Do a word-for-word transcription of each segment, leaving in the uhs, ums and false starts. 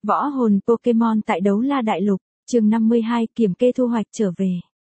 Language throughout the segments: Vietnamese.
Võ hồn Pokemon tại Đấu La Đại Lục, chương năm mươi hai, kiểm kê thu hoạch trở về.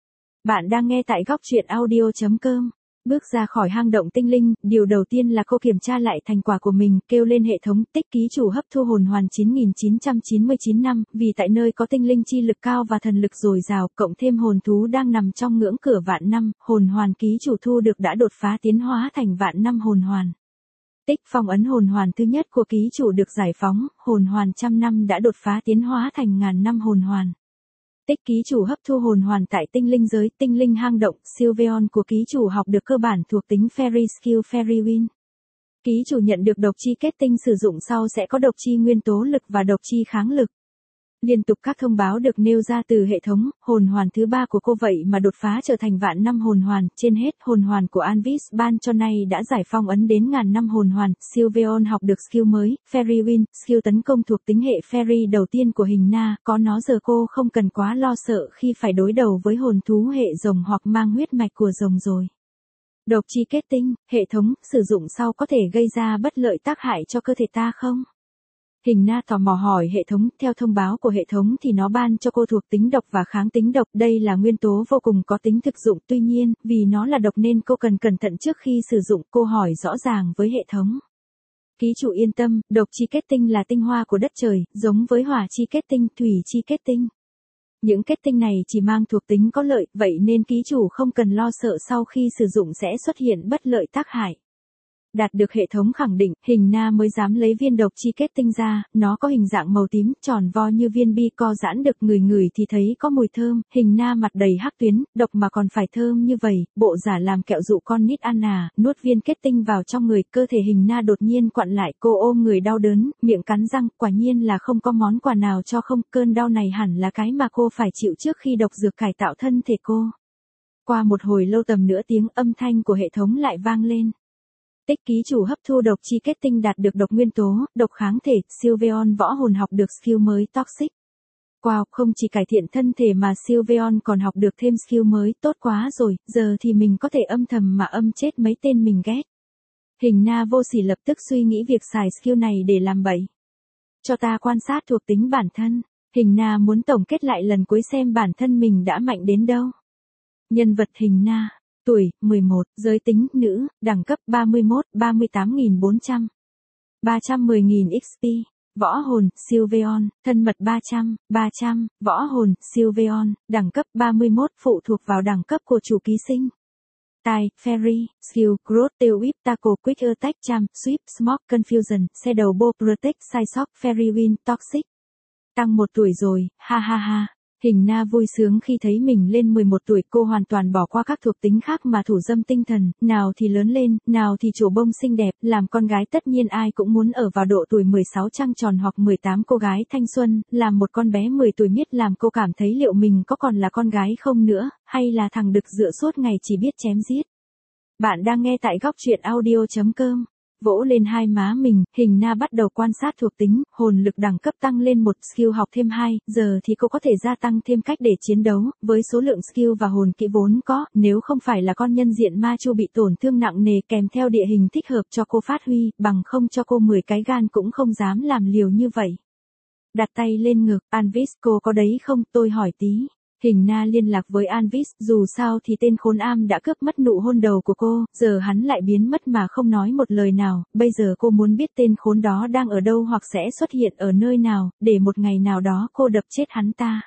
Bạn đang nghe tại góc truyện audio chấm com. Bước ra khỏi hang động tinh linh, điều đầu tiên là cô kiểm tra lại thành quả của mình, kêu lên hệ thống tích ký chủ hấp thu hồn hoàn chín nghìn chín trăm chín mươi chín năm, vì tại nơi có tinh linh chi lực cao và thần lực dồi dào, cộng thêm hồn thú đang nằm trong ngưỡng cửa vạn năm, hồn hoàn ký chủ thu được đã đột phá tiến hóa thành vạn năm hồn hoàn. Tích phong ấn hồn hoàn thứ nhất của ký chủ được giải phóng, hồn hoàn trăm năm đã đột phá tiến hóa thành ngàn năm hồn hoàn. Tích ký chủ hấp thu hồn hoàn tại tinh linh giới, tinh linh hang động, Sylveon của ký chủ học được cơ bản thuộc tính Fairy Skill Fairy Wind. Ký chủ nhận được độc chi kết tinh sử dụng sau sẽ có độc chi nguyên tố lực và độc chi kháng lực. Liên tục các thông báo được nêu ra từ hệ thống, hồn hoàn thứ ba của cô vậy mà đột phá trở thành vạn năm hồn hoàn, trên hết hồn hoàn của Anvis ban cho nay đã giải phong ấn đến ngàn năm hồn hoàn, Sylveon học được skill mới, Fairy Wind, skill tấn công thuộc tính hệ Fairy đầu tiên của hình na, có nó giờ cô không cần quá lo sợ khi phải đối đầu với hồn thú hệ rồng hoặc mang huyết mạch của rồng rồi. Độc chi kết tinh, hệ thống, sử dụng sau có thể gây ra bất lợi tác hại cho cơ thể ta không? Hình na tò mò hỏi hệ thống, theo thông báo của hệ thống thì nó ban cho cô thuộc tính độc và kháng tính độc, đây là nguyên tố vô cùng có tính thực dụng, tuy nhiên, vì nó là độc nên cô cần cẩn thận trước khi sử dụng, cô hỏi rõ ràng với hệ thống. Ký chủ yên tâm, độc chi kết tinh là tinh hoa của đất trời, giống với hỏa chi kết tinh, thủy chi kết tinh. Những kết tinh này chỉ mang thuộc tính có lợi, vậy nên ký chủ không cần lo sợ sau khi sử dụng sẽ xuất hiện bất lợi tác hại. Đạt được hệ thống khẳng định, hình na mới dám lấy viên độc chi kết tinh ra, nó có hình dạng màu tím, tròn vo như viên bi co giãn được ngửi ngửi thì thấy có mùi thơm, hình na mặt đầy hắc tuyến, độc mà còn phải thơm như vậy, bộ giả làm kẹo dụ con nít ăn à, nuốt viên kết tinh vào trong người, cơ thể hình na đột nhiên quặn lại, cô ôm người đau đớn, miệng cắn răng, quả nhiên là không có món quà nào cho không, cơn đau này hẳn là cái mà cô phải chịu trước khi độc dược cải tạo thân thể cô. Qua một hồi lâu tầm nửa tiếng âm thanh của hệ thống lại vang lên. Tích ký chủ hấp thu độc chi kết tinh đạt được độc nguyên tố, độc kháng thể, Sylveon võ hồn học được skill mới Toxic. Wow, không chỉ cải thiện thân thể mà Sylveon còn học được thêm skill mới, tốt quá rồi, giờ thì mình có thể âm thầm mà âm chết mấy tên mình ghét. Hình na vô sỉ lập tức suy nghĩ việc xài skill này để làm bậy. Cho ta quan sát thuộc tính bản thân, hình na muốn tổng kết lại lần cuối xem bản thân mình đã mạnh đến đâu. Nhân vật hình na. Tuổi, mười một, giới tính, nữ, đẳng cấp ba mươi mốt, ba mươi tám nghìn bốn trăm. ba trăm mười nghìn ích pê. Võ hồn, Sylveon, thân mật ba trăm, ba trăm, võ hồn, Sylveon, đẳng cấp ba mươi mốt phụ thuộc vào đẳng cấp của chủ ký sinh. Tài, Fairy, Skill, Growth, Tail Whip, Tackle, Quick Attack, Charm, Sweep, Smoke, Confusion, Shadow Ball, Protect, Psyshock, Fairy Wind, Toxic. Tăng một tuổi rồi, ha ha ha. Hình na vui sướng khi thấy mình lên mười một tuổi, cô hoàn toàn bỏ qua các thuộc tính khác mà thủ dâm tinh thần, nào thì lớn lên, nào thì trổ bông xinh đẹp, làm con gái tất nhiên ai cũng muốn ở vào độ tuổi mười sáu trăng tròn hoặc mười tám cô gái thanh xuân, làm một con bé mười tuổi miết làm cô cảm thấy liệu mình có còn là con gái không nữa, hay là thằng đực dựa suốt ngày chỉ biết chém giết. Bạn đang nghe tại góc truyện audio chấm com. Vỗ lên hai má mình, hình na bắt đầu quan sát thuộc tính, hồn lực đẳng cấp tăng lên một, skill học thêm hai, giờ thì cô có thể gia tăng thêm cách để chiến đấu, với số lượng skill và hồn kỹ vốn có, nếu không phải là con nhân diện ma chu bị tổn thương nặng nề kèm theo địa hình thích hợp cho cô phát huy, bằng không cho cô mười cái gan cũng không dám làm liều như vậy. Đặt tay lên ngực, Anvis cô có đấy không, tôi hỏi tí. Hình na liên lạc với Anvis, dù sao thì tên khốn am đã cướp mất nụ hôn đầu của cô, giờ hắn lại biến mất mà không nói một lời nào, bây giờ cô muốn biết tên khốn đó đang ở đâu hoặc sẽ xuất hiện ở nơi nào, để một ngày nào đó cô đập chết hắn ta.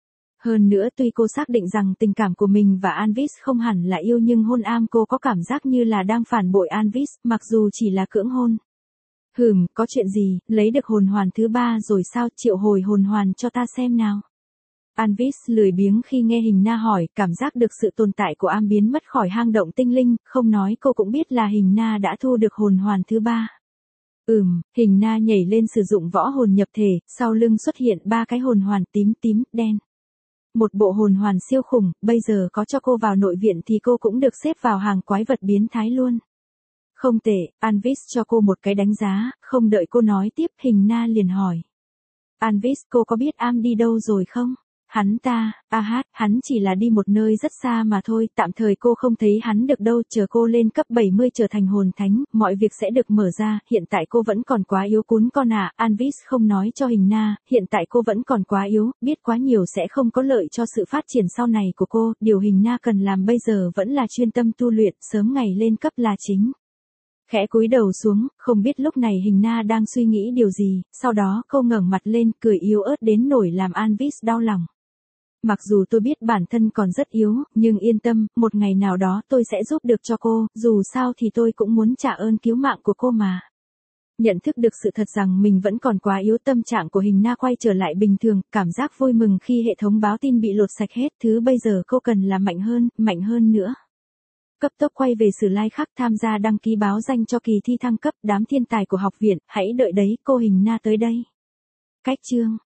Hơn nữa tuy cô xác định rằng tình cảm của mình và Anvis không hẳn là yêu nhưng hôn am cô có cảm giác như là đang phản bội Anvis, mặc dù chỉ là cưỡng hôn. Hừm, có chuyện gì, lấy được hồn hoàn thứ ba rồi sao, triệu hồi hồn hoàn cho ta xem nào. Anvis lười biếng khi nghe hình na hỏi, cảm giác được sự tồn tại của am biến mất khỏi hang động tinh linh, không nói cô cũng biết là hình na đã thu được hồn hoàn thứ ba. Ừm, hình na nhảy lên sử dụng võ hồn nhập thể, sau lưng xuất hiện ba cái hồn hoàn tím tím, đen. Một bộ hồn hoàn siêu khủng, bây giờ có cho cô vào nội viện thì cô cũng được xếp vào hàng quái vật biến thái luôn. Không tệ, Anvis cho cô một cái đánh giá, không đợi cô nói tiếp, hình na liền hỏi. Anvis cô có biết am đi đâu rồi không? Hắn ta, a hát, hắn chỉ là đi một nơi rất xa mà thôi, tạm thời cô không thấy hắn được đâu, chờ cô lên cấp bảy mươi trở thành hồn thánh, mọi việc sẽ được mở ra, hiện tại cô vẫn còn quá yếu cún con à, Anvis không nói cho Hình Na, hiện tại cô vẫn còn quá yếu, biết quá nhiều sẽ không có lợi cho sự phát triển sau này của cô, điều Hình Na cần làm bây giờ vẫn là chuyên tâm tu luyện, sớm ngày lên cấp là chính. Khẽ cúi đầu xuống, không biết lúc này Hình Na đang suy nghĩ điều gì, sau đó cô ngẩng mặt lên, cười yếu ớt đến nỗi làm Anvis đau lòng. Mặc dù tôi biết bản thân còn rất yếu, nhưng yên tâm, một ngày nào đó tôi sẽ giúp được cho cô, dù sao thì tôi cũng muốn trả ơn cứu mạng của cô mà. Nhận thức được sự thật rằng mình vẫn còn quá yếu, tâm trạng của Hình Na quay trở lại bình thường, cảm giác vui mừng khi hệ thống báo tin bị lột sạch hết, thứ bây giờ cô cần là mạnh hơn, mạnh hơn nữa. Cấp tốc quay về Sử Lai Khắc tham gia đăng ký báo danh cho kỳ thi thăng cấp, đám thiên tài của học viện, hãy đợi đấy, cô Hình Na tới đây. Cách chương